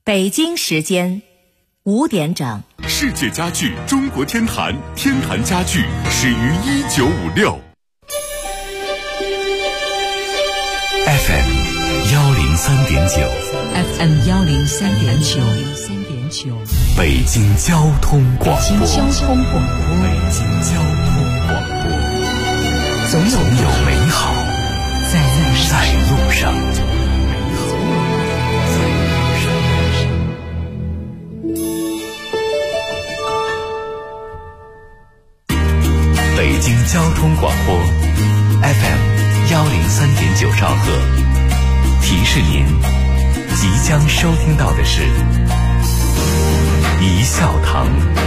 北京时间5点整。 世界家具中国天坛，天坛家具始于1956。FM 103.9 FM 103.9， 北京交通广播。 北京交通广播，总有美好在路上。 北京交通广播 FM 103.9兆赫，提示您即将收听到的是一笑堂。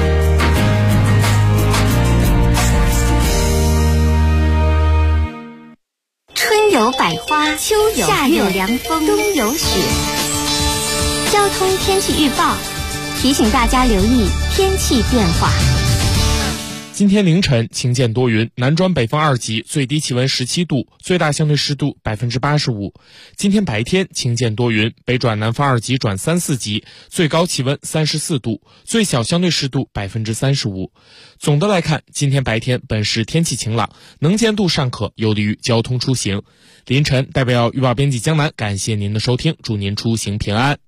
春有百花，秋有夏有凉风，冬有雪。交通天气预报提醒大家留意天气变化。 今天凌晨晴见多云，南转北风2级，最低气温17度，最大相对湿度85%。今天白天晴见多云，北转南风2级转3、4级，最高气温34度，最小相对湿度35%。总的来看，今天白天本市天气晴朗，能见度尚可，有利于交通出行。凌晨代表预报编辑江南感谢您的收听，祝您出行平安。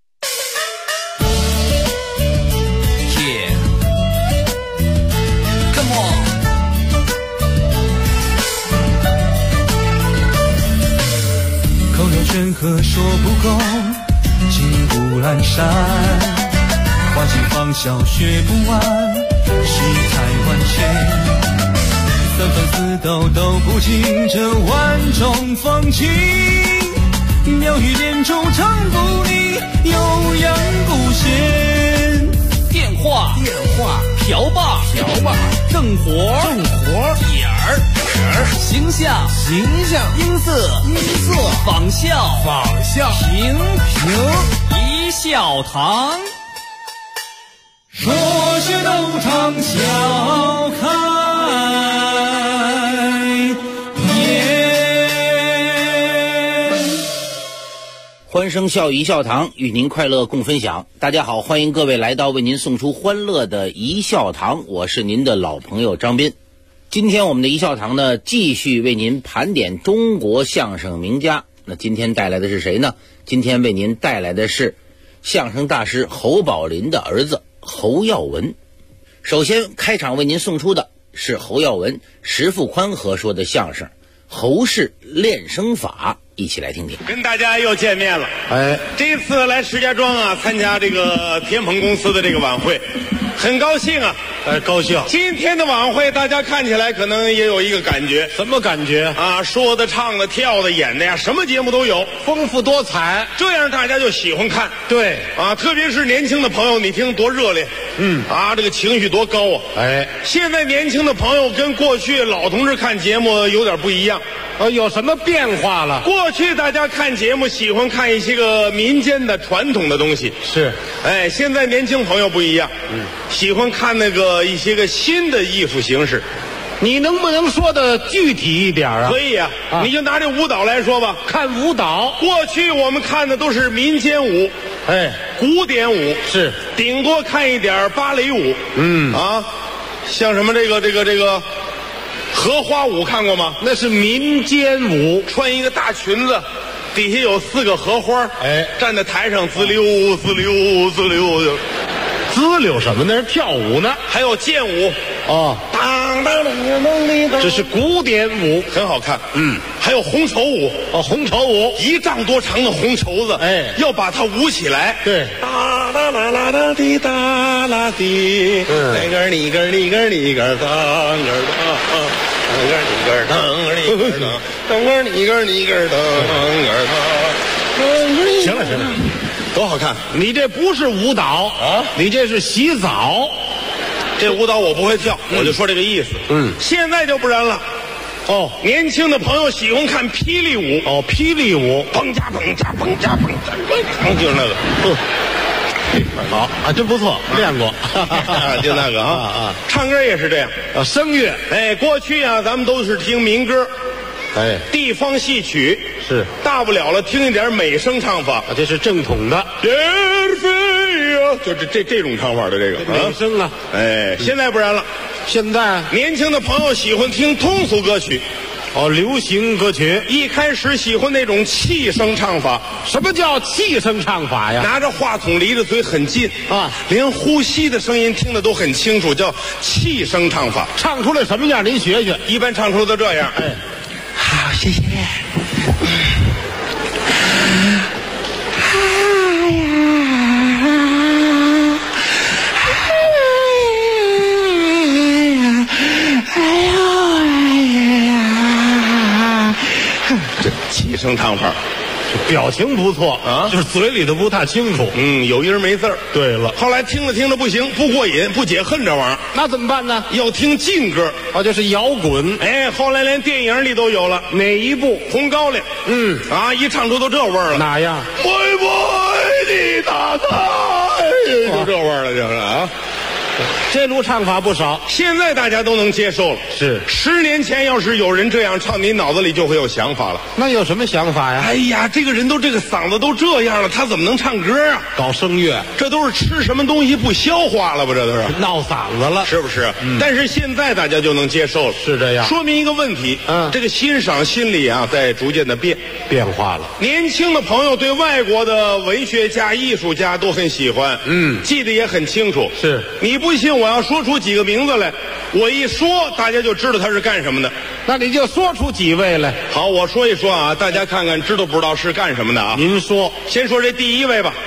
任何说不够，骑虎阑珊，花季芳笑学不完，世态万千，三番四斗都不尽这万种风情，妙语连珠唱不腻，悠扬不闲。 电话瓢把正活点儿形象音色仿效平一笑堂， 说学逗唱笑开颜。 欢声笑语一笑堂，与您快乐共分享。大家好，欢迎各位来到为您送出欢乐的一笑堂，我是您的老朋友张斌。今天我们的一笑堂呢，继续为您盘点中国相声名家。那今天带来的是谁呢？今天为您带来的是相声大师侯宝林的儿子侯耀文。首先开场为您送出的是侯耀文、石富宽合说的相声《侯氏练声法》，一起来听听。 跟大家又见面了。这次来石家庄啊，参加这个天鹏公司的这个晚会，很高兴啊。 高兴。 今天的晚会大家看起来可能也有一个感觉。 什么感觉啊？说的、唱的、跳的、演的呀，什么节目都有， 丰富多彩， 这样大家就喜欢看。 对啊，特别是年轻的朋友，你听多热烈。这个情绪多高啊。现在年轻的朋友跟过去老同志看节目有点不一样。 有什么变化了？ 过去大家看节目喜欢看一些个民间的传统的东西， 是。 现在年轻朋友不一样，喜欢看那个一些个新的艺术形式。 你能不能说的具体一点啊？ 可以啊，你就拿这舞蹈来说吧。 看舞蹈， 过去我们看的都是民间舞，古典舞， 是， 顶多看一点芭蕾舞。像什么这个荷花舞看过吗？ 那是民间舞， 穿一个大裙子，底下有4个荷花，站在台上滋溜滋溜滋溜的。 滋溜什么？那是跳舞呢。 还有剑舞当当这是古典舞， 很好看。还有红绸舞。 红绸舞 1丈多长的红绸子，要把它舞起来。 对， 哒啦啦啦啦滴哒啦滴，那个你个你个你个当个当，当个你个当个你个当，当个你个你个当个当。 行了， 多好看！ 你这不是舞蹈啊，你这是洗澡。 这舞蹈我不会跳，我就说这个意思。现在就不然了。年轻的朋友喜欢看霹雳舞。 霹雳舞， 砰家砰家砰家砰家，就是那个。 好啊，真不错，练过。 就那个唱歌也是这样。 声乐， 过去啊，咱们都是听民歌。地方戏曲是， 大不了了听一点美声唱法， 这是正统的。 就这种唱法的这个美声啊。 哎，现在不然了， 现在年轻的朋友喜欢听通俗歌曲， 流行歌曲。 一开始喜欢那种气声唱法。 什么叫气声唱法呀？ 拿着话筒离着嘴很近啊， 连呼吸的声音听得都很清楚，叫气声唱法。 唱出来什么样？您学学。 一般唱出都这样。 哎， 好，谢谢。气声唱法， 表情不错啊， 就是嘴里头不太清楚。 有音没字儿。 对了， 后来听着听着不行，不过瘾，不解恨这玩意儿， 那怎么办呢？ 要听劲歌。 就是摇滚。 哎，后来连电影里都有了。 哪一部？ 红高粱。一唱出都这味儿了。 哪样？ 会不会你打开？就这味儿了，就是啊。 这路唱法不少， 现在大家都能接受了。 是 10年前要是有人这样唱，你脑子里就会有想法了。 那有什么想法呀？ 哎呀，这个人都这个嗓子都这样了，他怎么能唱歌啊？ 搞声乐， 这都是吃什么东西不消化了吧？这都是闹嗓子了， 是不是？但是现在大家就能接受了， 是这样。 说明一个问题，这个欣赏心理啊，在逐渐的变化了。年轻的朋友对外国的文学家、艺术家都很喜欢，记得也很清楚。 是， 你不信，我要说出几个名字来，我一说，大家就知道他是干什么的。 那你就说出几位来。 好，我说一说啊，大家看看知道不知道是干什么的啊？ 您说， 先说这第一位吧。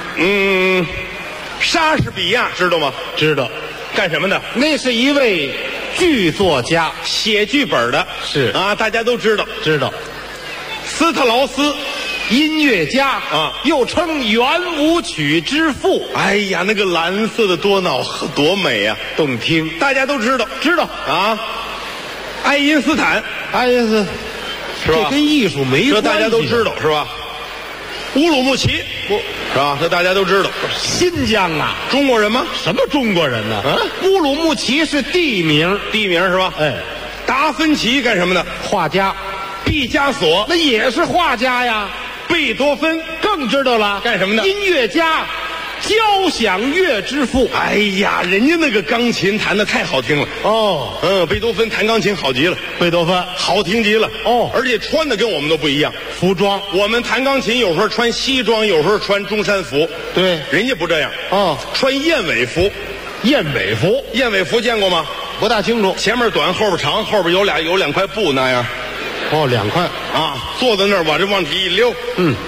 莎士比亚知道吗？ 知道。 干什么的？ 那是一位剧作家， 写剧本的。 是啊，大家都知道。 知道。 斯特劳斯， 音乐家啊， 又称圆舞曲之父。 哎呀，那个蓝色的多瑙河多美呀， 动听， 大家都知道。 知道啊。爱因斯坦， 爱因斯坦是吧？ 这跟艺术没关系， 这大家都知道是吧？乌鲁木齐，是吧？这大家都知道。 新疆啊， 中国人吗？ 什么中国人呢？乌鲁木齐是地名， 是吧？ 哎， 达芬奇干什么的？ 画家。 毕加索那也是画家呀。 贝多芬更知道了， 干什么的？ 音乐家，交响乐之父。 哎呀，人家那个钢琴弹得太好听了。贝多芬弹钢琴好极了。 贝多芬好听极了。而且穿的跟我们都不一样。 服装， 我们弹钢琴有时候穿西装，有时候穿中山服。 对， 人家不这样。穿燕尾服。 燕尾服， 燕尾服见过吗？ 不大清楚。 前面短，后边长，后边有两块布那样。 2块啊，坐在那儿把这往底一溜，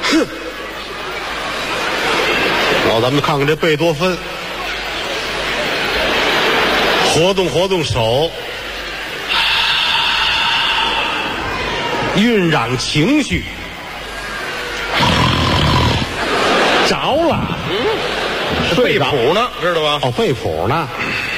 然后咱们看看这贝多芬，活动手，晕染情绪，着了， 背谱呢，知道吧？ 背谱呢。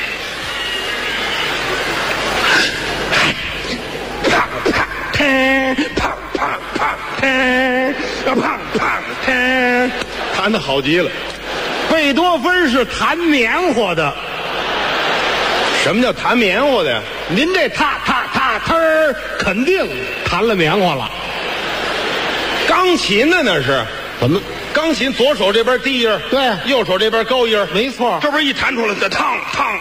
弹得好极了。 贝多芬是弹棉花的。 什么叫弹棉花的呀？ 您这踏儿肯定弹了棉花了。 钢琴呢那是？ 怎么？ 钢琴左手这边低音， 对， 右手这边高音， 没错。 这不是一弹出来，这烫，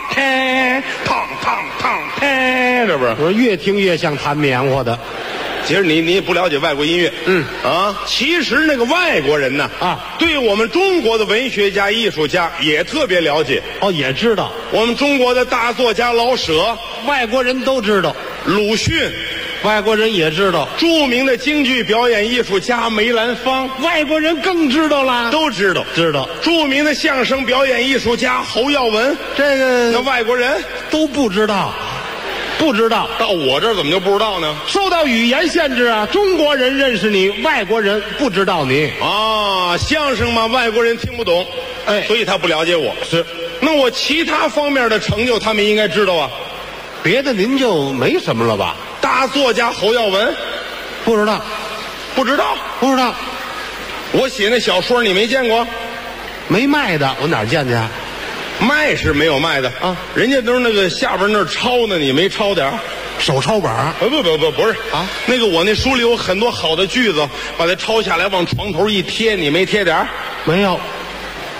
这不是？ 我越听越像弹棉花的。 其实你不了解外国音乐，其实那个外国人呢，对我们中国的文学家、艺术家也特别了解， 也知道。 我们中国的大作家老舍， 外国人都知道； 鲁迅， 外国人也知道； 著名的京剧表演艺术家梅兰芳， 外国人更知道了， 都知道。著名的相声表演艺术家侯耀文， 这个那外国人都不知道。 不知道， 到我这儿怎么就不知道呢？ 受到语言限制啊！中国人认识你，外国人不知道你啊。相声嘛，外国人听不懂，所以他不了解我。 是， 那我其他方面的成就，他们应该知道啊。 别的您就没什么了吧？ 大作家侯耀文， 不知道， 不知道。我写那小说你没见过？ 没卖的，我哪儿见去？ 卖是没有卖的啊，人家都是那个下边那儿抄呢，你没抄点手抄本？ 不是啊，那个我那书里有很多好的句子，把它抄下来往床头一贴，你没贴点没有，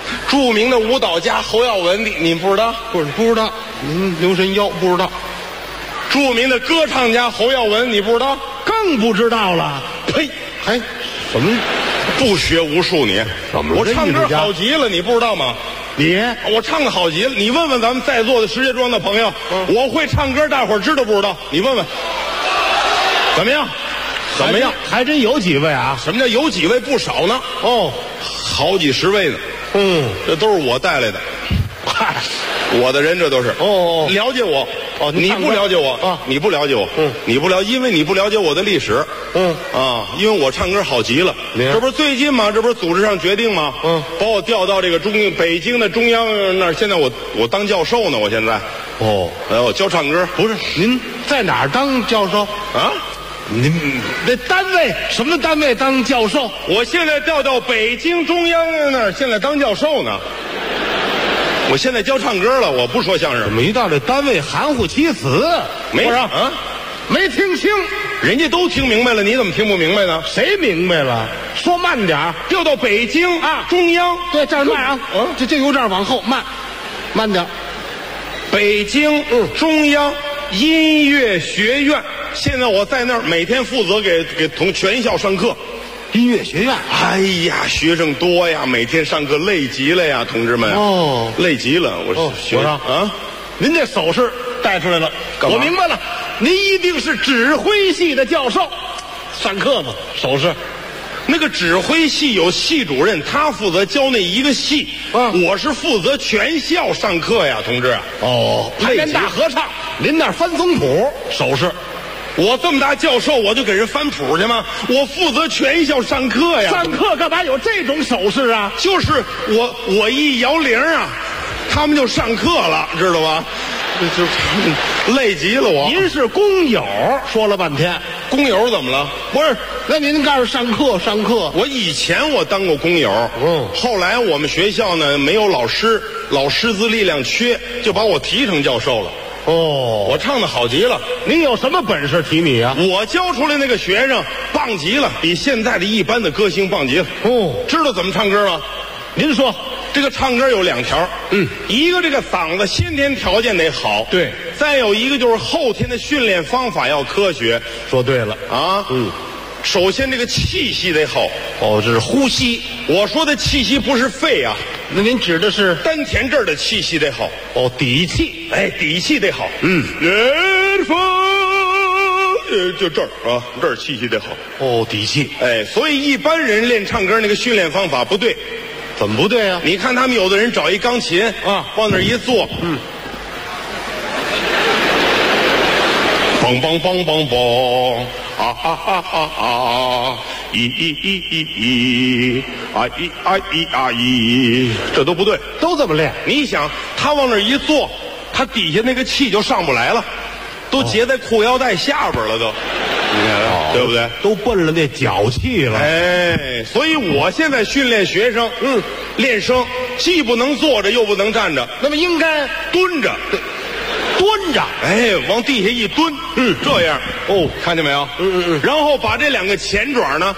著名的舞蹈家侯耀文，你不知道？ 不知道，留神腰不知道。 著名的歌唱家侯耀文，你不知道？ 更不知道了。 呸！ 还什么不学无术你？ 怎么了？ 我唱歌好极了，你不知道吗？我唱的好极了，你问问咱们在座的石家庄的朋友，我会唱歌，大伙儿知道不知道？你问问，怎么样？怎么样？ 还真有几位啊？ 什么叫有几位？不少呢。 哦， 好几十位呢。这都是我带来的。 嗨， 我的人这都是。了解我。你不了解我啊？你不了解我。你不了，因为你不了解我的历史。因为我唱歌好极了。这不是最近吗？这不是组织上决定吗？把我调到这个北京的中央那儿。现在我当教授呢。我现在。我教唱歌。 不是，您在哪儿当教授啊？ 您那单位什么单位当教授？ 我现在调到北京中央那儿，现在当教授呢。我现在教唱歌了，我不说相声。 怎么一到这单位含糊其辞？ 没啊， 没听清。 人家都听明白了，你怎么听不明白呢？ 谁明白了？说慢点。 调到北京啊，中央。 对，这儿慢啊。这由这儿往后慢点。 北京中央音乐学院。现在我在那儿每天负责给全校上课。 音乐学院， 哎呀，学生多呀，每天上课累极了呀，同志们。累极了。我说啊，您这手势带出来了，我明白了，您一定是指挥系的教授。上课嘛，手势。 那个指挥系有系主任，他负责教那一个系。我是负责全校上课呀，同志。 排练大合唱，您那儿翻总谱，手势。 我这么大教授，我就给人翻谱去吗？我负责全校上课呀。 上课干嘛有这种手势啊？ 就是我一摇铃啊，他们就上课了，知道吧？就累极了我。 您是工友，说了半天， 工友怎么了？ 不是，那您告诉上课。 我以前我当过工友，后来我们学校呢没有老师资力量缺，就把我提成教授了。我唱的好极了。 您有什么本事提你啊？ 我教出来那个学生棒极了，比现在的一般的歌星棒极了。知道怎么唱歌吗？ 您说， 这个唱歌有2条。一个这个嗓子先天条件得好， 对。 再有一个就是后天的训练方法要科学。 说对了啊。首先这个气息得好。 这是呼吸。 我说的气息不是肺啊。 那您指的是丹田这儿的气息得好。 底气。 底气得好。远方，就这儿啊，这儿气息得好。 底气。 所以一般人练唱歌那个训练方法不对。 怎么不对啊？ 你看他们有的人找一钢琴啊，往那儿一坐，梆梆梆梆梆，啊啊啊啊啊，这都不对， 都这么练。 你想，他往那儿一坐，他底下那个气就上不来了，都结在裤腰带下边了都。你看，对不对？ 都奔了那脚气了。 所以我现在训练学生，练声既不能坐着又不能站着， 那么应该蹲着， 蹲着， 往地下一蹲，这样，看见没有？然后把这2个前爪呢，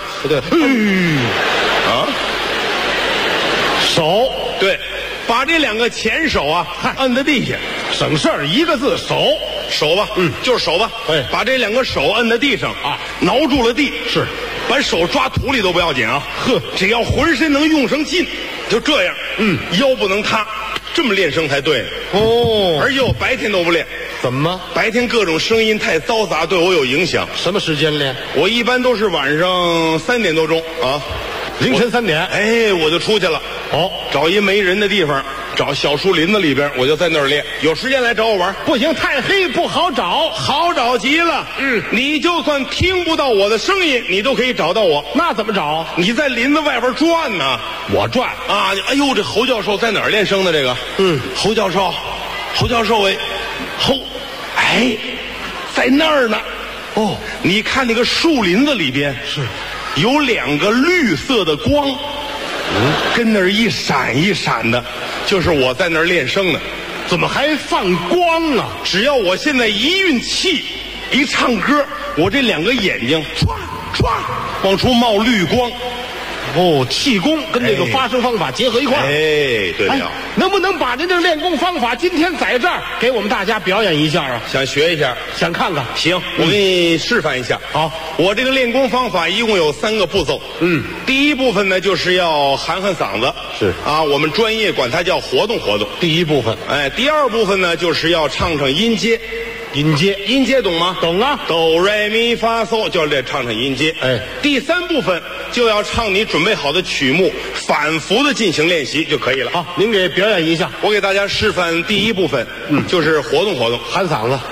手， 对，把这2个前手啊摁在地下， 省事儿，1个字手吧，就是手吧，把这2个手摁在地上啊，挠住了地， 是， 把手抓土里都不要紧啊，只要浑身能用上劲，就这样，腰不能塌，这么练声才对。而且我白天都不练。 怎么？ 白天各种声音太嘈杂，对我有影响。 什么时间练？ 我一般都是晚上3点多钟啊， 凌晨3点。 我就出去了。找一没人的地方，找小树林子里边，我就在那儿练。有时间来找我玩。 不行，太黑不好找。 好找极了。你就算听不到我的声音，你都可以找到我。 那怎么找？ 你在林子外边转呢。 我转啊！哎呦，这侯教授在哪儿练声的？这个，侯教授，在那儿呢。你看那个树林子里边是有2个绿色的光，跟那儿一闪一闪的，就是我在那儿练声呢。 怎么还放光啊？ 只要我现在一运气，一唱歌，我这2个眼睛唰唰往出冒绿光。 哦，气功跟这个发声方法结合一块儿。 哎，对了， 能不能把您这个练功方法今天在这儿给我们大家表演一下啊？ 想学一下？ 想看看？ 行，我给你示范一下。 好， 我这个练功方法一共有3个步骤。第一部分呢，就是要喊喊嗓子， 是啊，我们专业管它叫活动活动。 第一部分， 哎，第二部分呢，就是要唱唱音阶。 音阶懂吗？ 懂啊， 哆来咪发嗦，就要这唱唱音阶。 哎， 第3部分就要唱你准备好的曲目，反复的进行练习就可以了。 好，您给表演一下。 我给大家示范第一部分，就是活动活动， 喊嗓子。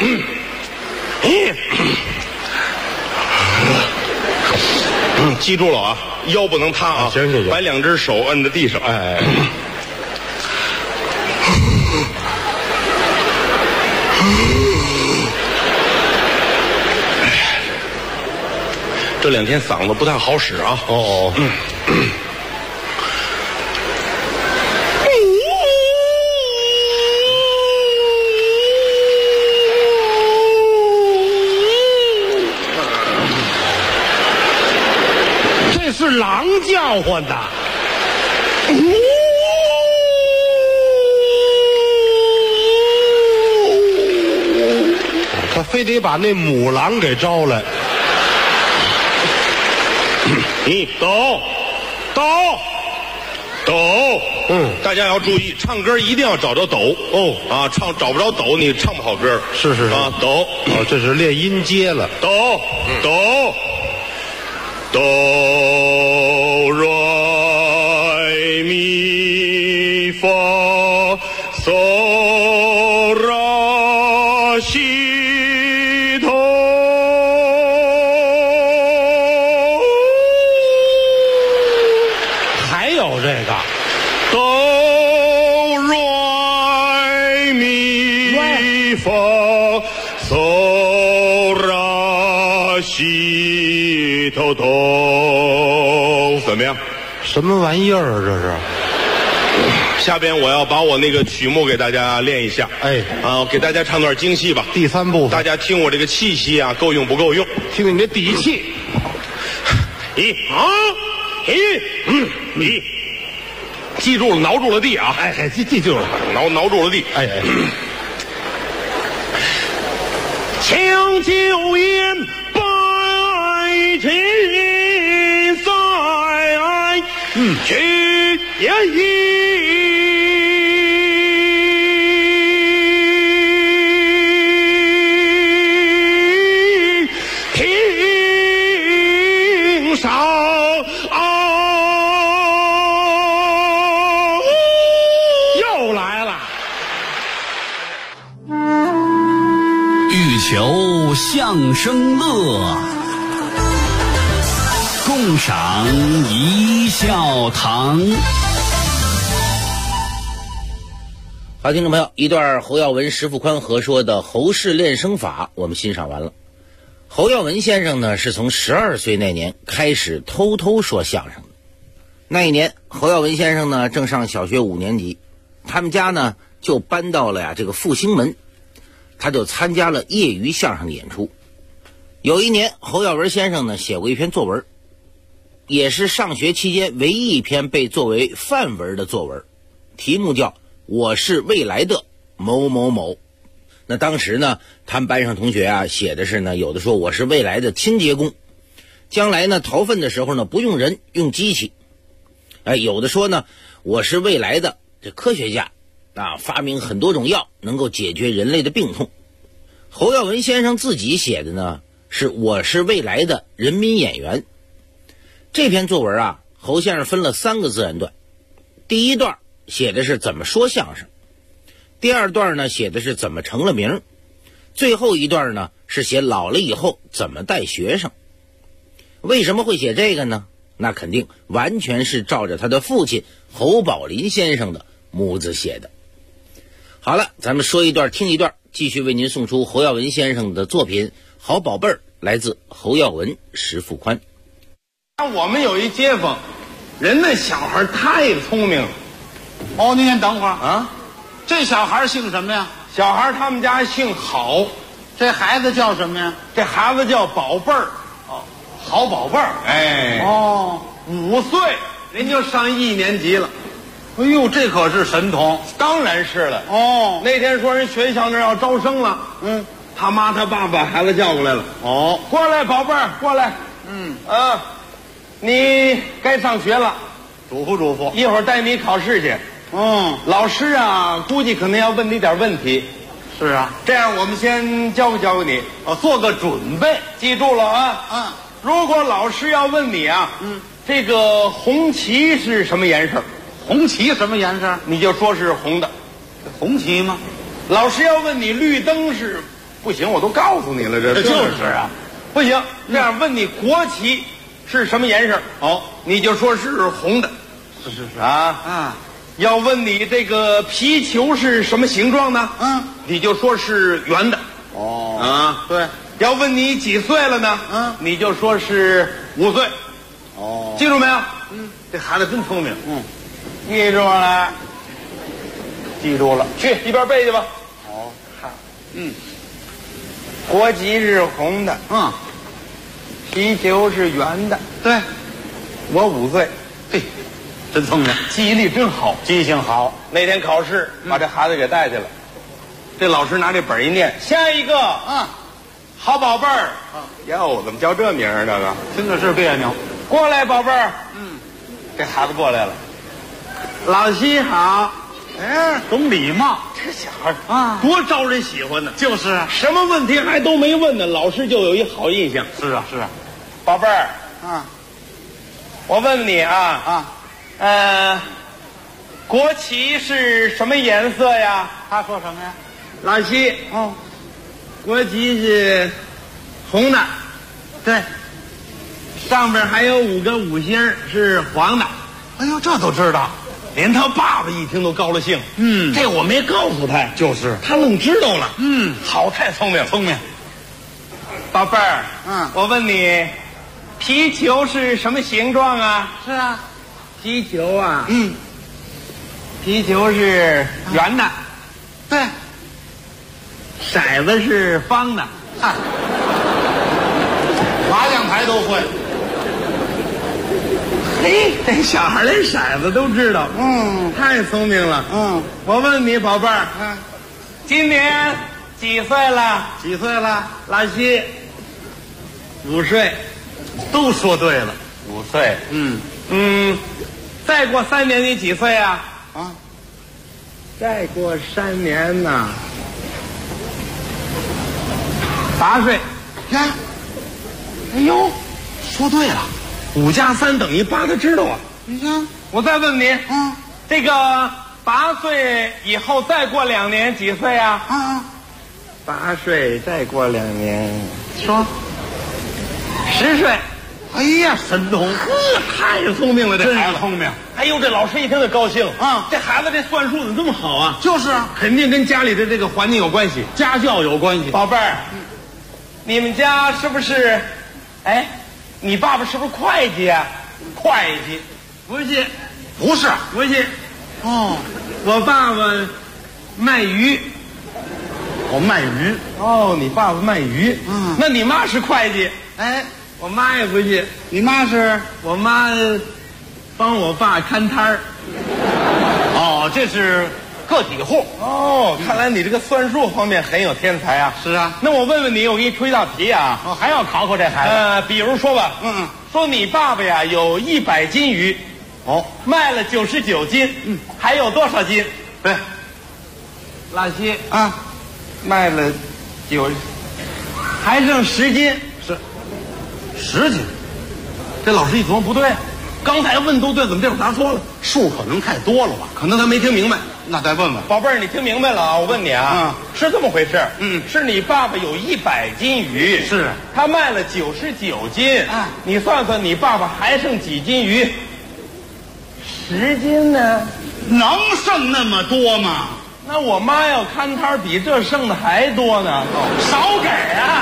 记住了啊，腰不能塌啊。 行， 把2只手摁在地上。哎。这2天嗓子不太好使啊。 这是狼叫唤的。他非得把那母狼给招来。 你抖，大家要注意，唱歌一定要找着抖找不着抖，你唱不好歌。 是啊，抖。 这是练音阶了。 哆来咪发嗦拉西哆。 还有这个哆来咪发嗦拉西哆哆，怎么样？ 什么玩意儿啊？这是。 下边我要把我那个曲目给大家练一下。给大家唱段京戏吧。 第3部分， 大家听我这个气息啊，够用不够用？ 听听你的底气。 记住了，挠住了地啊！ 记住了， 挠住了地。抢救烟百千载，去也听上又来了。 欲求相声乐，共赏一笑堂。 好，听众朋友，一段侯耀文、石富宽合说的侯氏练声法我们欣赏完了。侯耀文先生呢，是从12岁那年开始偷偷说相声的。那一年侯耀文先生呢正上小学5年级，他们家呢就搬到了这个复兴门，他就参加了业余相声的演出。有一年侯耀文先生呢写过一篇作文，也是上学期间唯一一篇被作为范文的作文，题目叫我是未来的某某某。那当时呢他们班上同学啊写的是呢，有的说我是未来的清洁工，将来呢掏粪的时候呢不用人用机器。有的说呢我是未来的这科学家啊，发明很多种药能够解决人类的病痛。侯耀文先生自己写的呢是我是未来的人民演员。这篇作文啊，侯先生分了3个自然段。第一段写的是怎么说相声，第2段呢写的是怎么成了名，最后一段呢是写老了以后怎么带学生。为什么会写这个呢？那肯定完全是照着他的父亲侯宝林先生的模子写的。好了，咱们说一段听一段，继续为您送出侯耀文先生的作品《好宝贝儿》，来自侯耀文、石富宽。 我们有一街坊，人那小孩太聪明了。 哦，您先等会儿啊， 这小孩姓什么呀？ 小孩他们家姓郝， 这孩子叫什么呀？ 这孩子叫宝贝儿。 好宝贝儿。 哎， 哦 5岁您就上1年级了。 哎呦，这可是神童。 当然是了。 哦， 那天说人学校那儿要招生了，他妈他爸把孩子叫过来了。 哦， 过来，宝贝儿，过来。你该上学了， 嘱咐嘱咐。 一会儿带你考试去。老师啊，估计可能要问你点问题。 是啊， 这样我们先教给你，做个准备，记住了啊。如果老师要问你啊，这个红旗是什么颜色？ 红旗什么颜色？ 你就说是红的。 红旗吗？ 老师要问你绿灯是，不行，我都告诉你了，这就是啊， 不行。这样问你国旗是什么颜色？你就说是红的。 是啊。要问你这个皮球是什么形状呢？你就说是圆的。 对。 要问你几岁了呢？你就说是5岁。记住没有？这孩子真聪明。记住了。记住了，去一边背去吧。好。国旗是红的。皮球是圆的。 对。 我5岁。 嘿，真聪明， 记忆力真好， 记性好。 那天考试把这孩子给带去了，这老师拿这本一念，下一个好宝贝儿。哟，怎么叫这名儿？这个听着是别扭。 过来，宝贝儿。这孩子过来了。老师好。 懂礼貌。 这小孩多招人喜欢呢。 就是啊， 什么问题还都没问呢，老师就有一好印象。 是啊， 宝贝儿。我问你国旗是什么颜色呀？ 他说什么呀？ 老西，国旗是红的。 对， 上边还有5个5星是黄的。 哎呦，这都知道， 连他爸爸一听都高了兴。这我没告诉他， 就是他愣知道了。好，太聪明了。 聪明。 宝贝儿，我问你，皮球是什么形状啊？ 是啊， 皮球啊，皮球是圆的。 对， 骰子是方的。 麻将牌都会。 嘿，这小孩连骰子都知道。太聪明了。我问你，宝贝儿，今年几岁了？ 几岁了？ 老西，5岁。 都说对了 ，5岁。再过3年你几岁啊？再过3年呢，8岁。 呀，哎呦，说对了 ，5加3等于8，他知道啊。 你看， 我再问你，这个8岁以后再过2年几岁啊？8岁再过2年， 说 10岁。 哎呀，神童， 太聪明了，这孩子聪明。 哎呦，这老师一听就高兴。这孩子这算术怎么这么好啊？ 就是啊， 肯定跟家里的这个环境有关系， 家教有关系。 宝贝儿，你们家是不是？你爸爸是不是会计啊？会计？不是， 不是， 不是。我爸爸卖鱼。 我卖鱼。 你爸爸卖鱼。那你妈是会计？我妈也不是。 你妈是？ 我妈帮我爸看摊儿。 这是个体户。 看来你这个算术方面很有天才啊。 是啊。 那我问问你，我给你出一道题啊。 还要考考这孩子。 比如说吧，说你爸爸呀有100斤鱼，卖了99斤，还有多少斤？ 对， 老西卖了9，还剩10斤。 是10斤。 这老师一琢磨不对，刚才问都对，怎么这会儿答错了？ 数可能太多了吧？ 可能他没听明白。 那再问问。 宝贝儿，你听明白了啊？我问你啊，是这么回事。是你爸爸有100斤鱼， 是他卖了99斤。你算算，你爸爸还剩几斤鱼？10斤呢？ 能剩那么多吗？ 那我妈要看摊比这剩的还多呢。 少给啊！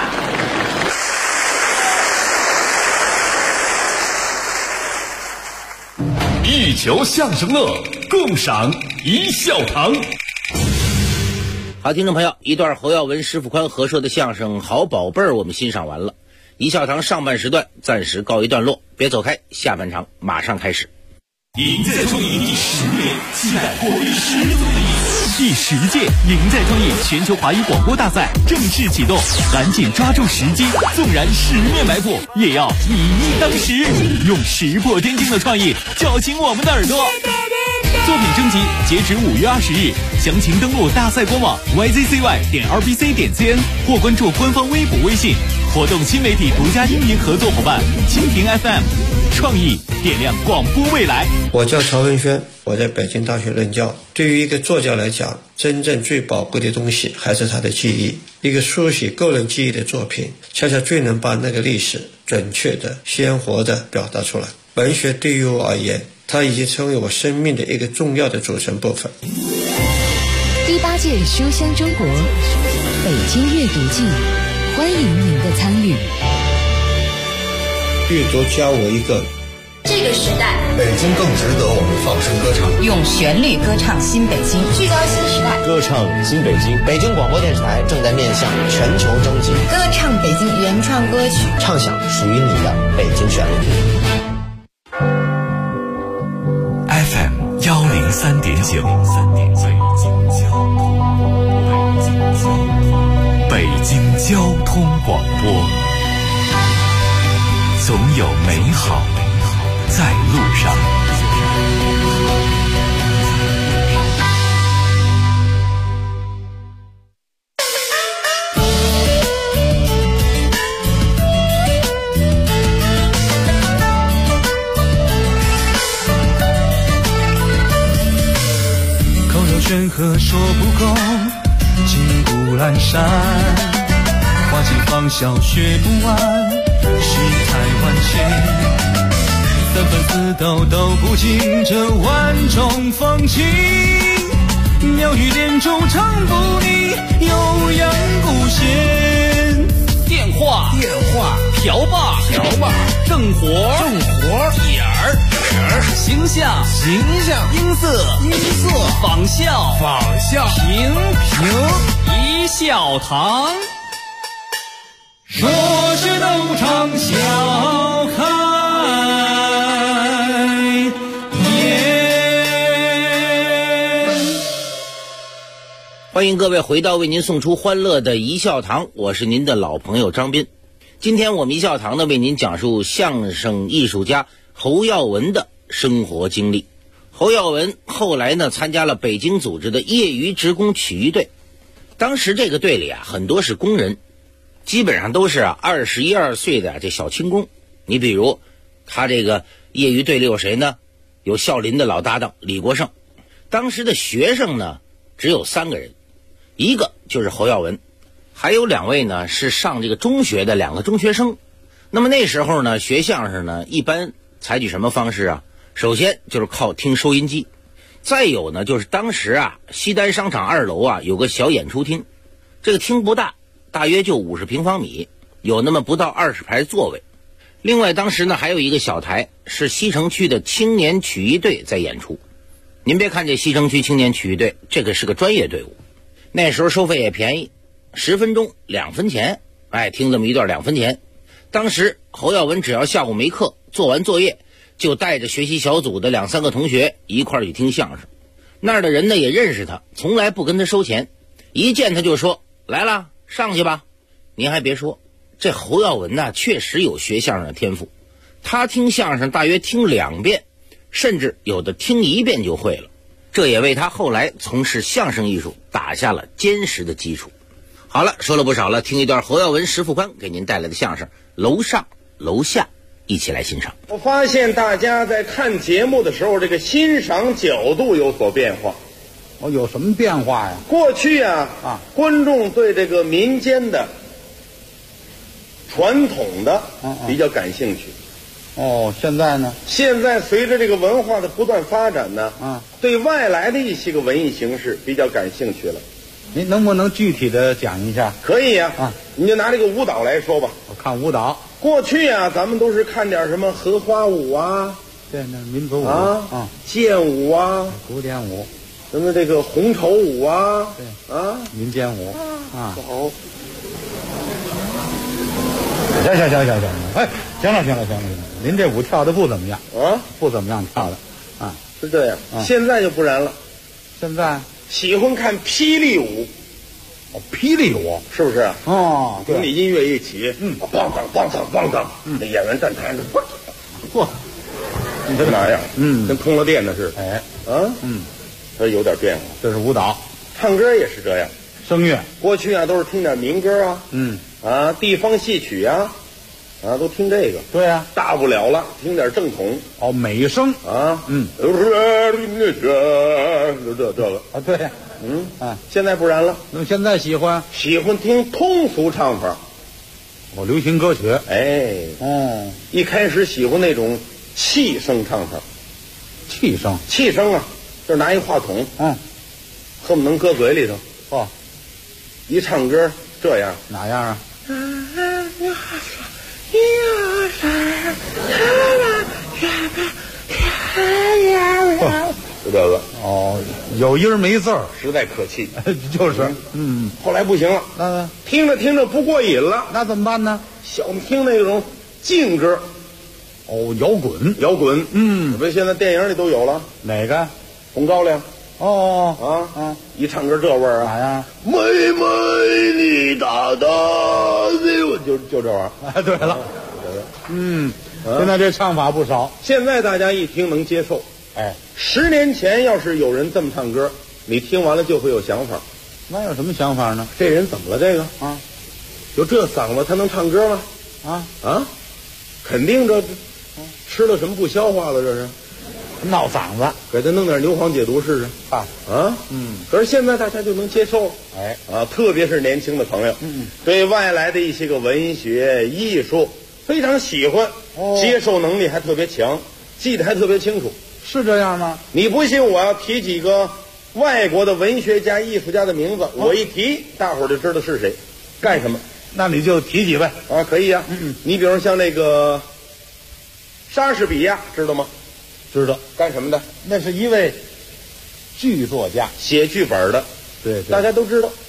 一球相声乐，共赏一笑堂。 好，听众朋友，一段侯耀文、石富宽合说的相声《好宝贝儿》我们欣赏完了。一笑堂上半时段暂时告一段落，别走开，下半场马上开始。 赢在创意第10年，期待活力十足的你。第10届赢在创意全球华语广播大赛正式启动，赶紧抓住时机，纵然10面埋伏，也要以一当十，用石破天惊的创意叫醒我们的耳朵。作品征集截止5月20日，详情登录大赛官网 yzcy.rbc.cn 或关注官方微博微信。活动新媒体独家音频合作伙伴蜻蜓 FM， 创意点亮广播未来。 我叫曹文轩，我在北京大学任教。对于一个作家来讲，真正最宝贵的东西还是他的记忆。一个书写个人记忆的作品，恰恰最能把那个历史准确的、鲜活的表达出来。文学对于我而言，它已经成为我生命的一个重要的组成部分。 第8届书香中国北京阅读季，欢迎您的参与。 阅读教我一个这个时代， 北京更值得我们放声歌唱， 用旋律歌唱新北京，聚焦新时代， 歌唱新北京。北京广播电视台正在面向全球征集， 歌唱北京原创歌曲， 唱响属于你的北京旋律。 FM 103.9，北京交通广播，总有美好在路上。 山河说不够，金谷阑珊，花季芳香学不完，世态万千，三分四斗都不尽这万种风情，妙语连珠唱不腻，悠扬古弦。 电话瓢把正活点儿形象音色仿效平一笑堂， 说是斗场笑开颜。 欢迎各位回到为您送出欢乐的一笑堂，我是您的老朋友张斌。今天我们一笑堂呢，为您讲述相声艺术家侯耀文的生活经历。侯耀文后来呢，参加了北京组织的业余职工曲艺队。当时这个队里啊，很多是工人，基本上都是21、22岁的这小轻工。你比如他这个业余队里有谁呢？有孝林的老搭档李国盛。当时的学生呢，只有3个人，一个就是侯耀文，还有2位呢是上这个中学的2个中学生。那么那时候呢，学相声呢一般采取什么方式啊？首先就是靠听收音机，再有呢就是当时西单商场2楼有个小演出厅，这个厅不大，大约就50平方米，有那么不到20排座位。另外当时呢还有一个小台，是西城区的青年曲艺队在演出。您别看这西城区青年曲艺队，这个是个专业队伍，那时候收费也便宜，10分钟2分钱，听这么一段2分钱。当时侯耀文只要下午没课，做完作业就带着学习小组的2、3个同学一块儿去听相声。那儿的人呢也认识他，从来不跟他收钱，一见他就说来了，上去吧。您还别说，这侯耀文呢确实有学相声的天赋，他听相声大约听2遍，甚至有的听1遍就会了，这也为他后来从事相声艺术打下了坚实的基础。好了，说了不少了，听一段侯耀文、石富宽给您带来的相声《楼上楼下》，一起来欣赏。 我发现大家在看节目的时候，这个欣赏角度有所变化。 有什么变化呀？ 过去观众对这个民间的、传统的比较感兴趣。 现在呢？ 现在随着这个文化的不断发展呢，对外来的一些个文艺形式比较感兴趣了。 您能不能具体的讲一下？ 可以呀，你就拿这个舞蹈来说吧。 我看舞蹈， 过去咱们都是看点什么荷花舞对，那民族舞剑舞古典舞， 什么这个红绸舞对民间舞好。 行，行了，您这舞跳的不怎么样不怎么样跳的。 啊，是这样。现在就不然了， 现在喜欢看霹雳舞。 哦，霹雳舞是不是？ 哦， 跟你音乐一起，梆当梆当梆当，那演员站台上，嚯，真那样，跟通了电的似的。 哎， 它有点变化。 这是舞蹈， 唱歌也是这样， 声乐。 过去啊，都是听点民歌啊，地方戏曲啊，都听这个。 对啊， 大不了了，听点正统。 哦，美声啊，就这个啊，对， 现在不然了。 那么现在喜欢听通俗唱法， 流行歌曲。 哎，一开始喜欢那种气声唱法，气声啊，就是拿一话筒，恨不能搁嘴里头。一唱歌这样， 哪样啊？ 就这个有音没字儿， 实在可气。 就是， 后来不行了， 那听着听着不过瘾了， 那怎么办呢？ 想听那种劲歌。 摇滚， 不是现在电影里都有了。 哪个？ 红高粱。一唱歌这味儿啊， 哪样？ 妹妹你大大的，就这玩意儿。对了，现在这唱法不少， 现在大家一听能接受。10年前要是有人这么唱歌，你听完了就会有想法。 那有什么想法呢？ 这人怎么了？这个就这嗓子他能唱歌吗？肯定这吃了什么不消化了，这是闹嗓子， 给他弄点牛黄解毒试试可是现在大家就能接受，特别是年轻的朋友，对外来的一些个文学艺术非常喜欢，接受能力还特别强，记得还特别清楚， 是这样吗？ 你不信，我要提几个外国的文学家、艺术家的名字，我一提，大伙儿就知道是谁，干什么。 那你就提几位可以啊。你比如像那个莎士比亚，知道吗？ 知道。 干什么的？ 那是一位剧作家， 写剧本的。 对， 大家都知道。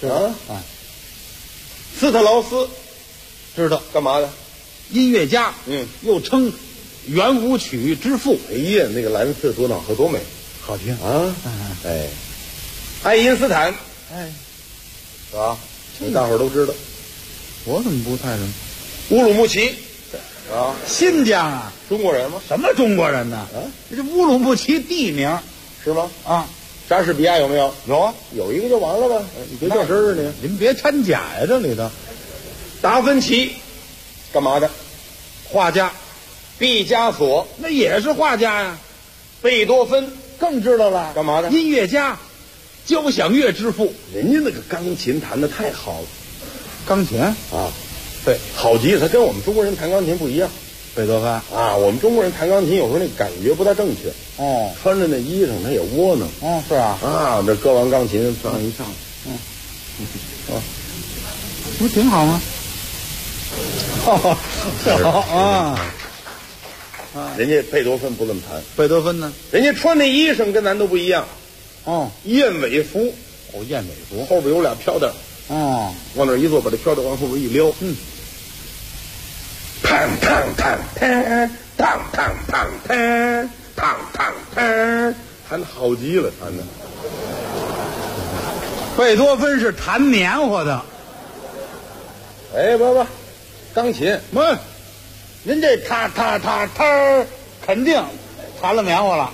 斯特劳斯， 知道。 干嘛的？ 音乐家。又称圆舞曲之父。 哎呀，那个蓝色多瑙河多美， 好听啊！爱因斯坦，是吧？大伙儿都知道。 我怎么不太认？ 乌鲁木齐， 新疆啊， 中国人吗？ 什么中国人呢？这乌鲁木齐地名是吗？莎士比亚有没有？ 有啊， 有一个就完了吧？你别较真儿你。 您别掺假呀，这里头。 达芬奇，干嘛的？ 画家。 毕加索， 那也是画家呀。 贝多芬更知道了， 干嘛的？ 音乐家，交响乐之父。 人家那个钢琴弹得太好了。 钢琴对，好极了。他跟我们中国人弹钢琴不一样。 贝多芬我们中国人弹钢琴有时候那感觉不大正确。穿着那衣裳他也窝囊。 是啊。 这搁完钢琴上一上， 不挺好吗？ 人家贝多芬不这么弹。 贝多芬呢？ 人家穿那衣裳跟咱都不一样。燕尾服。 燕尾服后边有俩飘带。往那一坐，把这飘带往后边一撩。嘡嘡嘡嘡，嘡嘡嘡嘡，嘡嘡嘡，弹得好极了，弹的。 贝多芬是弹棉花的。 不，钢琴不，人这他肯定弹了棉花了。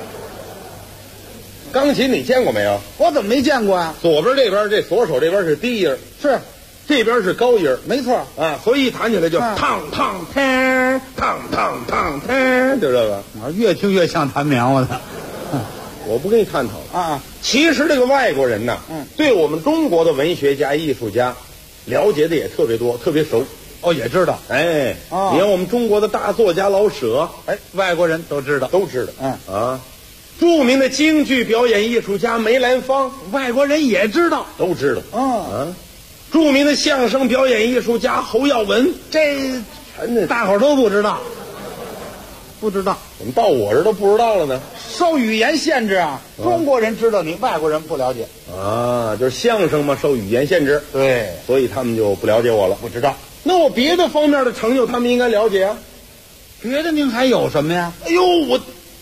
钢琴你见过没有？ 我怎么没见过啊？ 左边这边这左手这边是低音， 是这边是高音， 没错所以一弹起来就嘡嘡嘡嘡嘡嘡嘡，就这个。 越听越像弹棉花的。 我不跟你探讨其实这个外国人呢，对我们中国的文学家、艺术家了解的也特别多，特别熟。 也知道。 你看我们中国的大作家老舍， 外国人都知道。 著名的京剧表演艺术家梅兰芳， 外国人也知道， 都知道。著名的相声表演艺术家侯耀文， 这大伙儿都不知道。不知道， 怎么到我这都不知道了呢？ 受语言限制中国人知道，你外国人不了解就是相声嘛，受语言限制， 对， 所以他们就不了解我了， 不知道。 那我别的方面的成就，他们应该了解啊。 别的您还有什么呀？ 我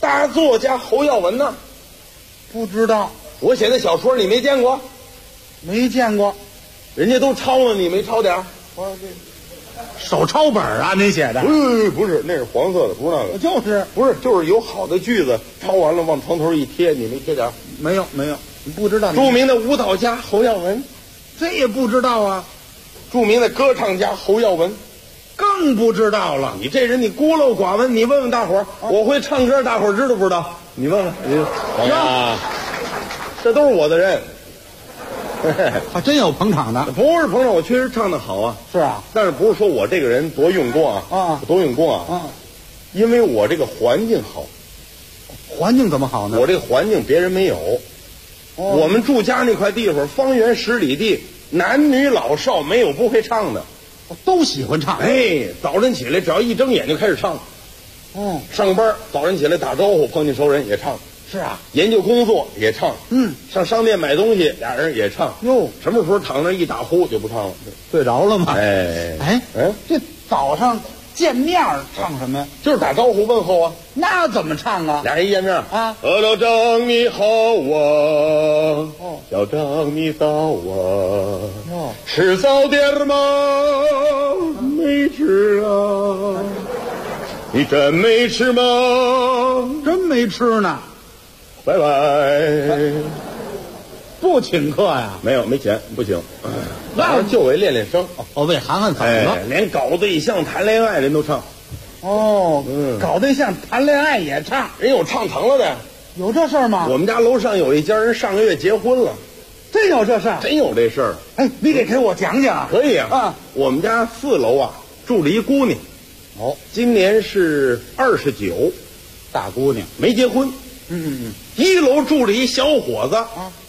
大作家侯耀文呢？ 不知道。 我写的小说你没见过？ 没见过。 人家都抄了，你没抄点儿？ 我这手抄本啊，您写的？ 不是，那是黄色的，不是那个。就是有好的句子，抄完了往床头一贴，你没贴点儿？ 没有，你不知道。 著名的舞蹈家侯耀文， 这也不知道啊。 著名的歌唱家侯耀文， 更不知道了。 你这人你孤陋寡闻，你问问大伙儿，我会唱歌，大伙儿知道不知道？你问问。啊，这都是我的人。 还真有捧场的。 不是捧场，我确实唱得好啊。 是啊， 但是不是说我这个人多用功啊？多用功啊！因为我这个环境好。 环境怎么好呢？ 我这个环境别人没有。我们住家那块地方，方圆10里地，男女老少没有不会唱的， 都喜欢唱。 哎，早晨起来只要一睁眼就开始唱。上班早晨起来打招呼，碰见熟人也唱。 是啊， 研究工作也唱。上商店买东西，俩人也唱。 哟， 什么时候躺那一打呼就不唱了？ 睡着了吗？ 哎， 这早上见面唱什么呀？ 就是打招呼问候啊。 那怎么唱啊？ 俩人一见面啊， 老张你好啊，小张你早啊，吃早点吗？没吃啊。你真没吃吗？ 真没吃呢。 拜拜。 不请客呀？ 没钱，不请。那就为练练声。 为喊喊嗓子。 连搞对象、谈恋爱人都唱。 搞对象、谈恋爱也唱。 人有唱成了的。 有这事儿吗？ 我们家楼上有一家人上个月结婚了。 真有这事儿？ 真有这事儿。 哎，你得给我讲讲。 可以啊。我们家4楼住着一姑娘。今年是29， 大姑娘没结婚。1楼住着一小伙子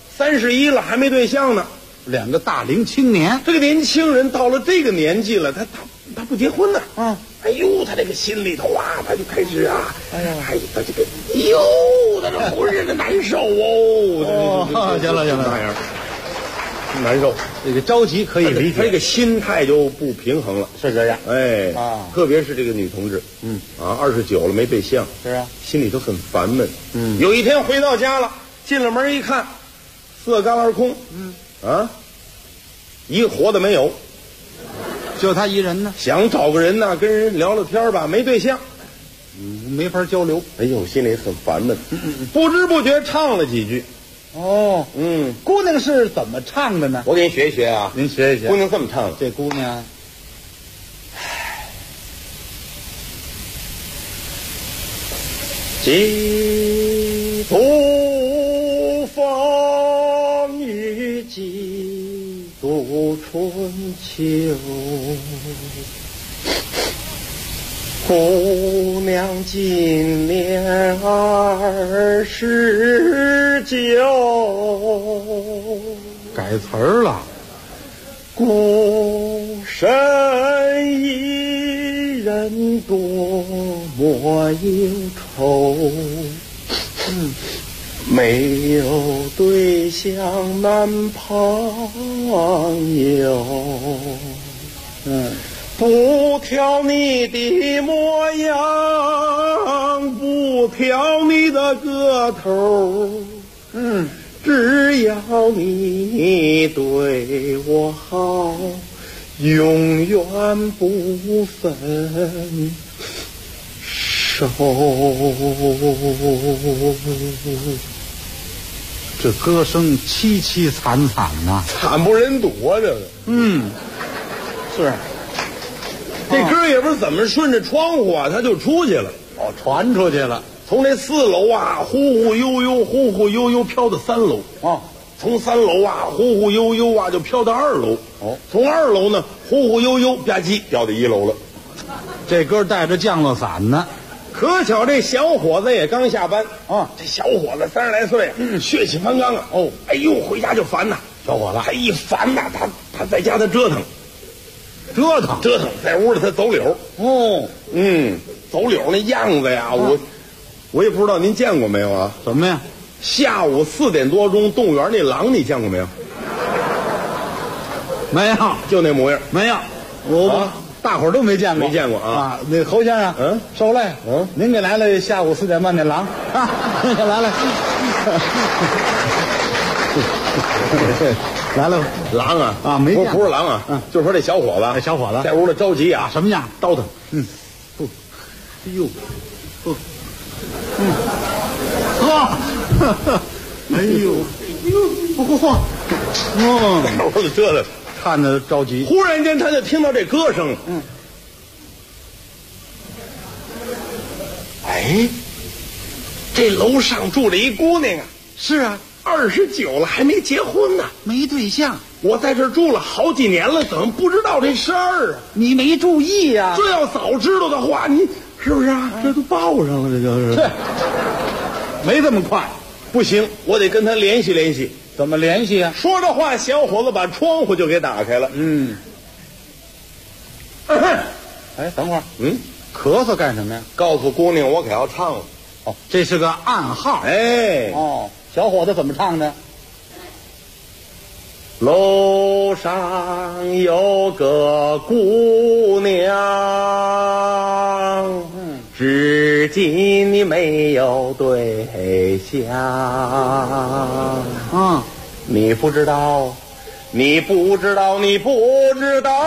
，31了还没对象呢。 2个大龄青年。 这个年轻人到了这个年纪了，他不结婚呢。哎呦，他这个心里头他就开始他这个他这浑身的难受行了， 那样难受。 这个着急可以理解， 他这个心态就不平衡了， 是这样。 特别是这个女同志，29了没对象， 是啊， 心里头很烦闷。有一天回到家了，进了门一看，色干而空。一个活的没有， 就他一人呢。 想找个人呢，跟人聊聊天吧，没对象， 没法交流。 哎呦，心里很烦闷。不知不觉唱了几句。 姑娘是怎么唱的呢？ 我给你学一学啊。 您学一学。 姑娘这么唱的。 这姑娘， 几度风雨几度春秋，姑娘今年29， 改词儿了。 孤身一人多么忧愁，没有对象男朋友，不挑你的模样，不挑你的个头，只要你对我好，永远不分手。 这歌声凄凄惨惨呐， 惨不忍睹啊！这个， 是。 这歌也不是怎么顺着窗户它就出去了， 传出去了。 从这4楼忽忽悠悠飘到3楼，从3楼忽忽悠悠就飘到2楼，从2楼呢忽忽悠悠吧唧掉到1楼了。 这歌带着降落伞呢。 可巧这小伙子也刚下班这小伙子30来岁，血气方刚哎呦，回家就烦呐。 小伙子他一烦呐，他在家他折腾，在屋里他走柳。走柳那样子呀，我也不知道您见过没有啊？ 什么呀？ 下午4点多钟，动物园那狼你见过没有？ 没有， 就那模样。 没有，我大伙儿都没见过， 没见过啊。 那侯先生，受累，您给来了下午4点半那狼啊，来了，来了， 狼啊， 没见过， 不是狼啊，就说这小伙子， 小伙子在屋里着急啊， 什么样？ 倒腾， 不，哎呦，呵，哎呦，嚯， 我就这了， 看着着急。 忽然间他就听到这歌声，哎，这楼上住着一姑娘啊， 是啊 ，29了还没结婚呢， 没对象。 我在这住了好几年了，怎么不知道这事儿啊？ 你没注意呀？ 这要早知道的话，你是不是啊？这都报上了，这就是。 没这么快， 不行，我得跟他联系联系。 怎么联系啊？ 说着话，小伙子把窗户就给打开了。 哎，等会儿，咳嗽干什么呀？ 告诉姑娘，我可要唱了。 哦，这是个暗号。 哎， 小伙子怎么唱的？ 楼上有个姑娘，至今你没有对象。你不知道，你不知道，你不知道，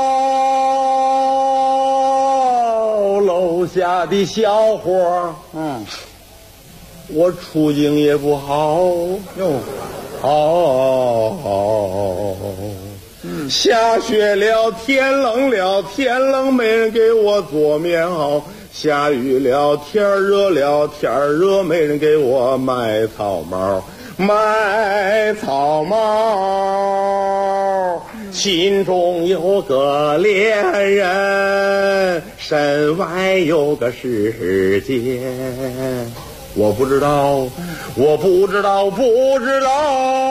楼下的小伙，我处境也不好哟。下雪了，天冷了，天冷没人给我做棉袄；下雨了，天热了，天热没人给我买草帽，买草帽。心中有个恋人，身外有个世界。我不知道，我不知道，不知道，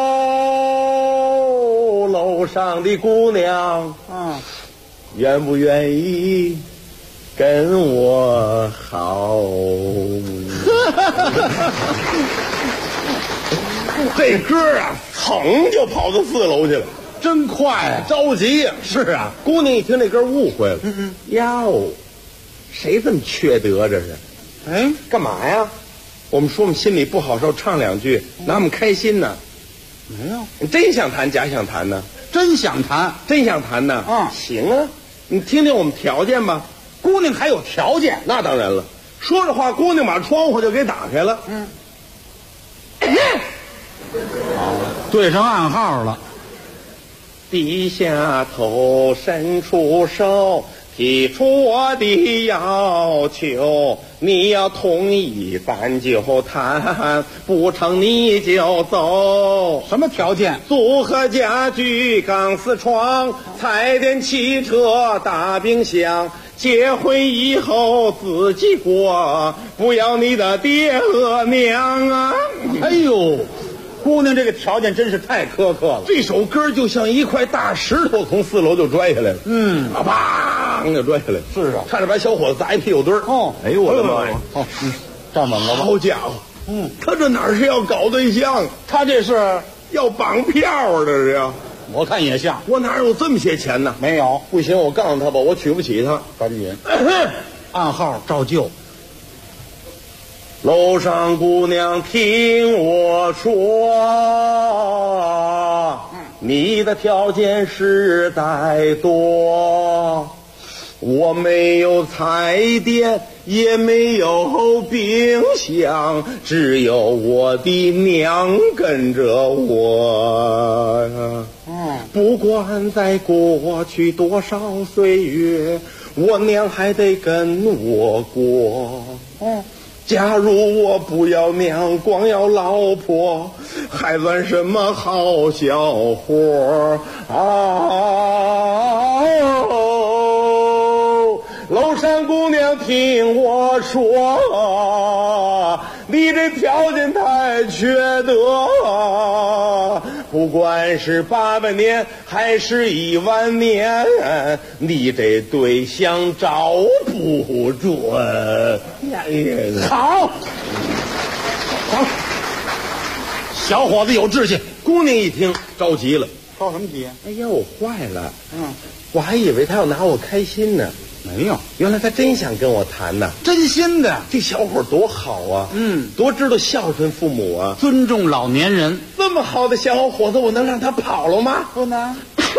楼上的姑娘愿不愿意跟我好？这歌啊，噌就跑到4楼去了， 真快啊！ 着急呀！ 是啊， 姑娘一听这歌误会了，哟，谁这么缺德这是？ 哎， 干嘛呀？我们说我们心里不好受，唱2句，拿我们开心呢。 没有， 你真想弹假想弹呢？ 真想弹， 真想弹呢。行啊，你听听我们条件吧。 姑娘还有条件？ 那当然了。说着话，姑娘把窗户就给打开了。 对上暗号了。 低下头，伸出手，提出我的要求，你要同意咱就谈，不成你就走。 什么条件？ 组合家具、钢丝床、彩电、汽车、大冰箱。结婚以后自己过，不要你的爹和娘啊！ 哎呦，姑娘这个条件真是太苛刻了。 这首歌就像一块大石头从4楼就拽下来了，砰就拽下来了。 是啊， 差点把小伙子砸一屁股墩儿。哎呦我的妈呀！ 站稳了吧？ 好家伙，他这哪是要搞对象， 他这是要绑票啊！这是要。 我看也像。 我哪有这么些钱呢？ 没有。 不行，我告诉他吧，我娶不起他。 赶紧，暗号照旧。 楼上姑娘听我说，你的条件实在多，我没有彩电，也没有冰箱，只有我的娘跟着我。不管在过去多少岁月，我娘还得跟我过。假如我不要娘，光要老婆，还算什么好小伙啊！楼上姑娘听我说，你这条件太缺德，不管是800年还是1万年，你这对象找不准。 好，小伙子有志气。 姑娘一听着急了， 着什么急？ 哎呀，我坏了。我还以为他要拿我开心呢。 没有， 原来他真想跟我谈呢， 真心的。 这小伙多好啊，多知道孝顺父母啊， 尊重老年人。 这么好的小伙子，我能让他跑了吗？ 不能。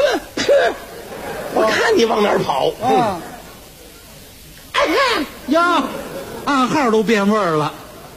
我看你往哪儿跑。 呀，暗号都变味儿了。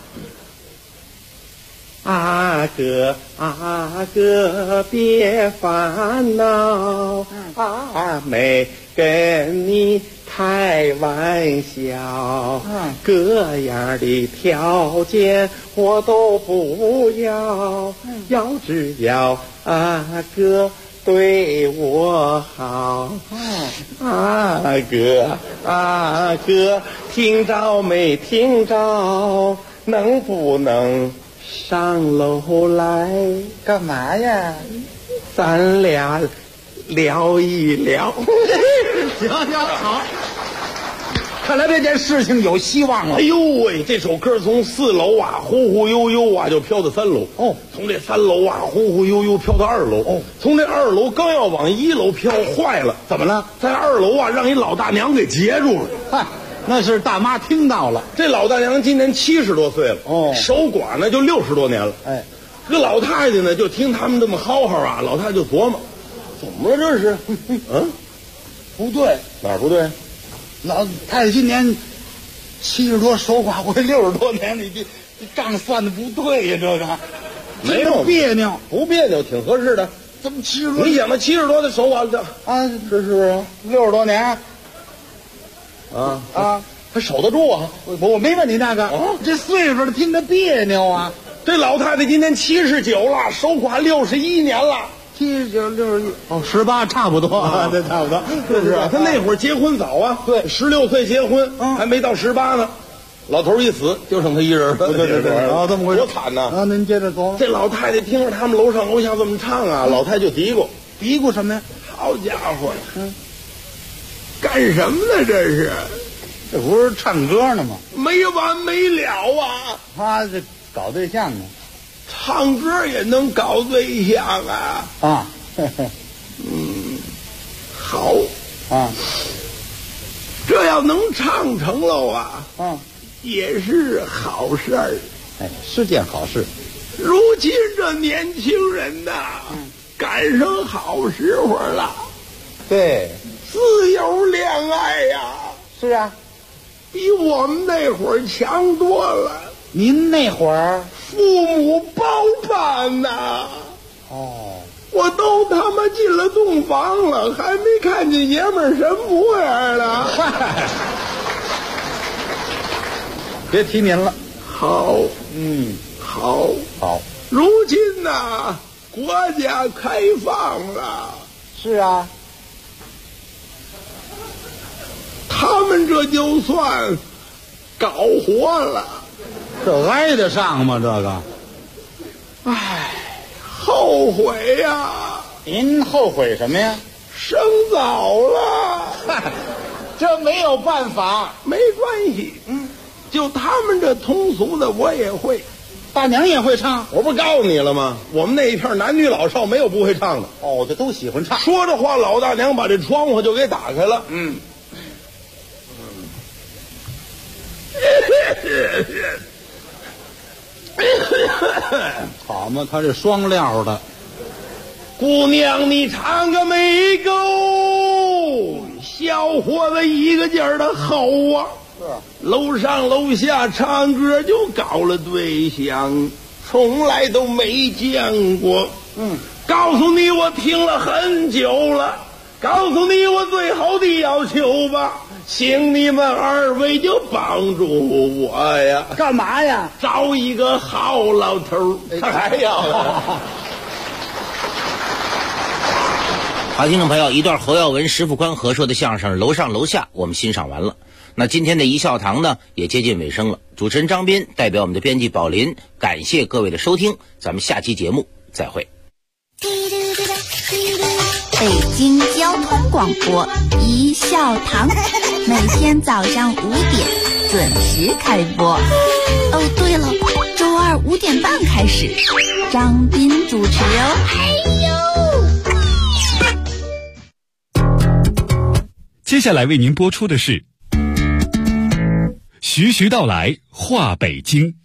阿哥，阿哥别烦恼，阿妹跟你开玩笑，各样的条件我都不要，只要阿哥对我好。阿哥，阿哥听着没听着？能不能上楼来？ 干嘛呀？ 咱俩聊一聊。 行，好。看来这件事情有希望了。 哎呦喂，这首歌从4楼啊，忽忽悠悠啊，就飘到3楼。从这3楼啊，忽忽悠悠飘到2楼。从这2楼刚要往1楼飘，坏了，怎么了？在2楼啊，让一老大娘给截住了。 嗨，那是大妈听到了。 这老大娘今年70多岁了，守寡呢就60多年了。这老太太呢，就听他们这么嚎嚎啊，老太太就琢磨，怎么了这是？ 不对， 哪儿不对？ 老太太今年70多，守寡会60多年，你这账算的不对呀，这个没有别扭， 不别扭，挺合适的。 怎么70多？ 你想吧，70多的守寡的啊，是不是60多年？ 他守得住啊！ 我没问你那个，这岁数的听着别扭啊。 这老太太今年79了，守寡61年了。 79、61，18差不多，这差不多， 是不是？他那会儿结婚早啊，对，16岁结婚，还没到18呢。老头一死，就剩他一人了。 对，这么回事， 多惨呐！ 您接着说。 这老太太听着他们楼上楼下这么唱啊，老太太就嘀咕什么呀？ 好家伙，干什么呢？这是？ 这不是唱歌呢吗？ 没完没了啊！ 他这搞对象呢。 唱歌也能搞对象啊！好啊， 这要能唱成了啊，也是好事儿。 是件好事。 如今这年轻人呐，赶上好时候了。 对， 自由恋爱呀。 是啊， 比我们那会儿强多了。 您那会儿父母包办呐。我都他妈进了洞房了，还没看见爷们儿什么模样呢。 别提您了。 好，好。如今呐，国家开放了。 是啊。 他们这就算搞活了。 这挨得上吗？这个， 后悔呀！ 您后悔什么呀？ 生早了。 这没有办法， 没关系。就他们这通俗的我也会。 大娘也会唱。 我不告诉你了吗？我们那一片男女老少没有不会唱的。 这都喜欢唱。 说着话，老大娘把这窗户就给打开了。 好嘛，他是双料的。 姑娘，你唱个没够，小伙子一个劲儿的吼啊！楼上楼下唱歌就搞了对象，从来都没见过。告诉你，我听了很久了。告诉你我最后的要求吧，请你们2位就帮助我呀！ 干嘛呀？ 找一个好老头他还要好，听众朋友，一段侯耀文、石富宽合说的相声《楼上楼下》我们欣赏完了。那今天的一笑堂呢也接近尾声了。主持人张斌代表我们的编辑宝林，感谢各位的收听，咱们下期节目再会。 北京交通广播一笑堂，每天早上5点准时开播。对了，周2 5点半开始，张斌主持哦。 接下来为您播出的是徐徐道来话北京。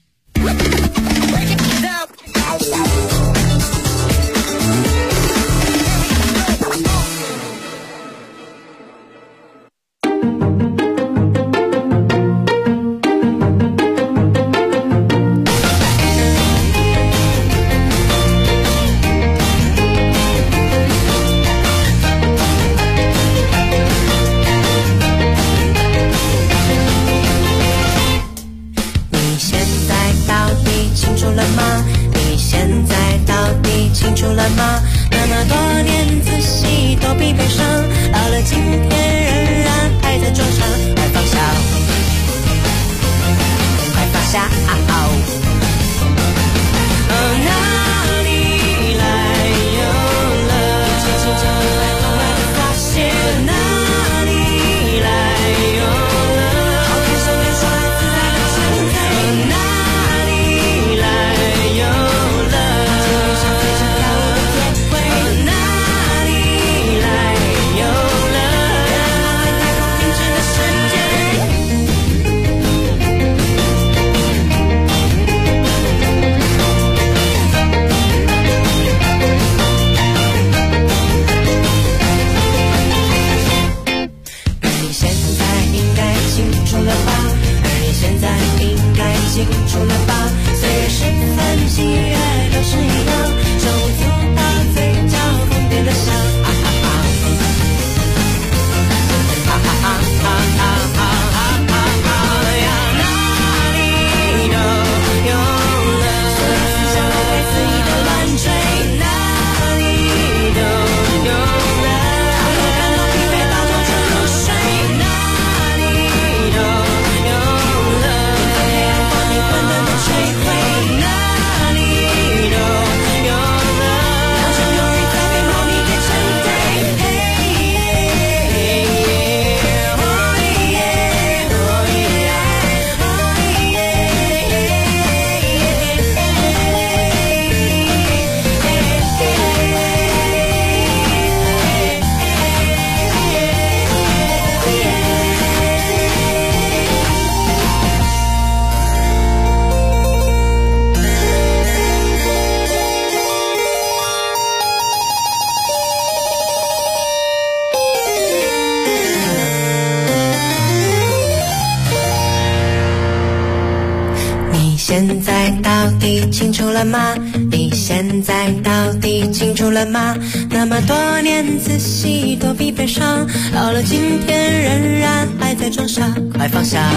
现在到底清楚了吗？你现在到底清楚了吗？那么多年仔细躲避悲伤，到了今天仍然还在装傻，快放下，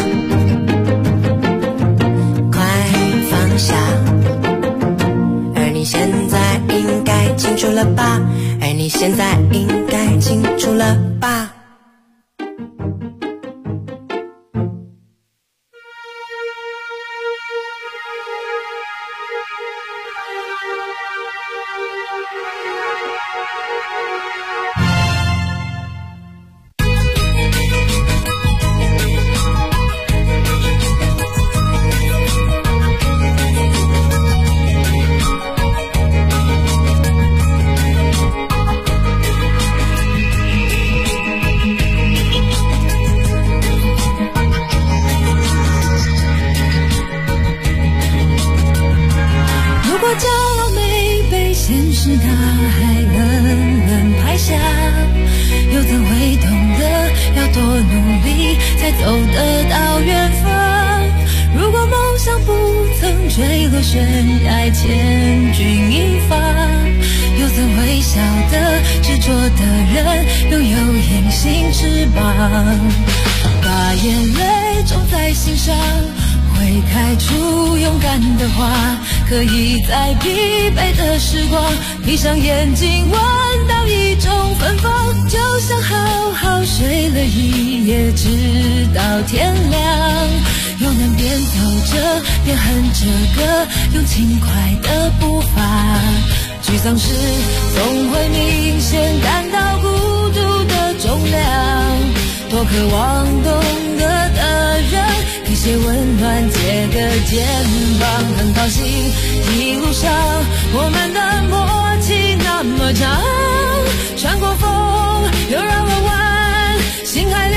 快放下。而你现在应该清楚了吧？而你现在应该清楚了吧？ 把眼泪种在心上，会开出勇敢的花，可以在疲惫的时光闭上眼睛闻到一种芬芳，就像好好睡了一夜直到天亮，又能边走着边哼着歌，用轻快的步伐，沮丧时总会明显感到孤独的重量，多渴望懂得的人给些温暖，借个肩膀，很高兴一路上我们的默契那么长，穿过风又绕了弯，心还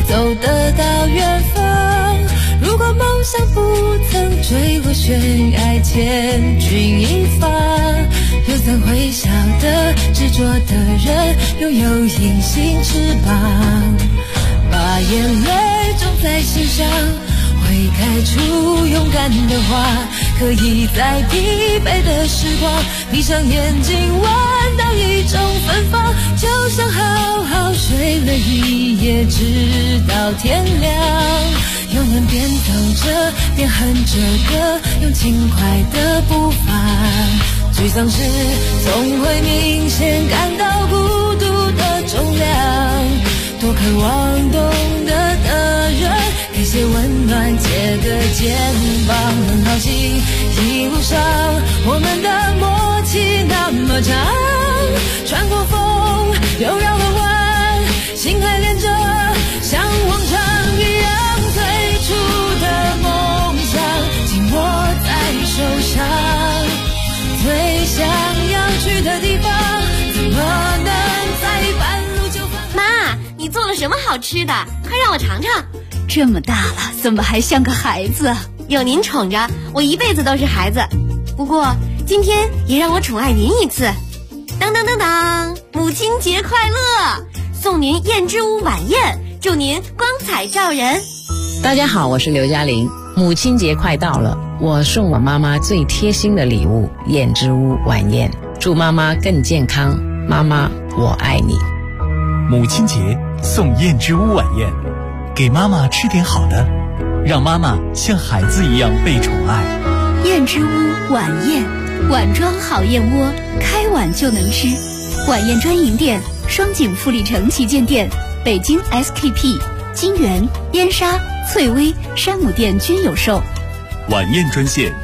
走得到远方。如果梦想不曾坠落悬崖，千钧一发，又怎会晓得执着的人拥有隐形翅膀？把眼泪种在心上，会开出勇敢的花，可以在疲惫的时光，闭上眼睛闻到一种芬芳，就像好好睡了一夜，直到天亮。永远边走着边哼着歌，用轻快的步伐，沮丧时总会明显感到孤独的重量。多渴望懂得的人，给些温暖，借个肩膀。很好奇一路上我们的默契那么长，穿过风又绕了弯，心还连着，像往常一样。最初的梦想紧握在手上，最想要去的地方，怎么能在半路就返航？ 妈，你做了什么好吃的？快让我尝尝。 这么大了，怎么还像个孩子？ 有您宠着，我一辈子都是孩子。不过今天也让我宠爱您一次。当当当当，母亲节快乐！送您燕之屋晚宴，祝您光彩照人。 大家好，我是刘嘉玲。母亲节快到了，我送我妈妈最贴心的礼物——燕之屋晚宴，祝妈妈更健康。妈妈，我爱你。 母亲节送燕之屋晚宴，给妈妈吃点好的，让妈妈像孩子一样被宠爱。 燕之屋晚宴，碗装好燕窝，开碗就能吃。晚宴专营店：双井富力城旗舰店、北京 SKP、金源、燕莎、翠微、山姆店均有售。 晚宴专线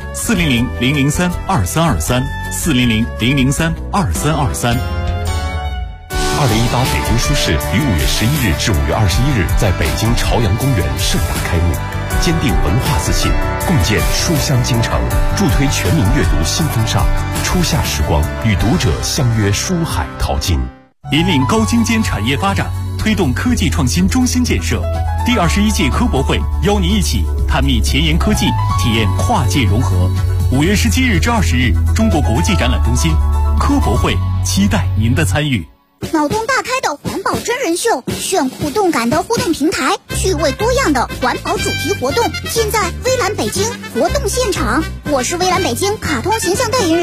：400-003-2323，400-003-2323。 2018北京书市于5月11日至5月21日在北京朝阳公园盛大开幕，坚定文化自信，共建书香京城，助推全民阅读新风尚。初夏时光，与读者相约书海淘金， 引领高精尖产业发展，推动科技创新中心建设。第21届科博会邀您一起探秘前沿科技，体验跨界融合。5月17日至20日，中国国际展览中心科博会，期待您的参与。 脑洞大开的环保真人秀，炫酷动感的互动平台，趣味多样的环保主题活动，尽在微蓝北京活动现场。我是微蓝北京卡通形象代言人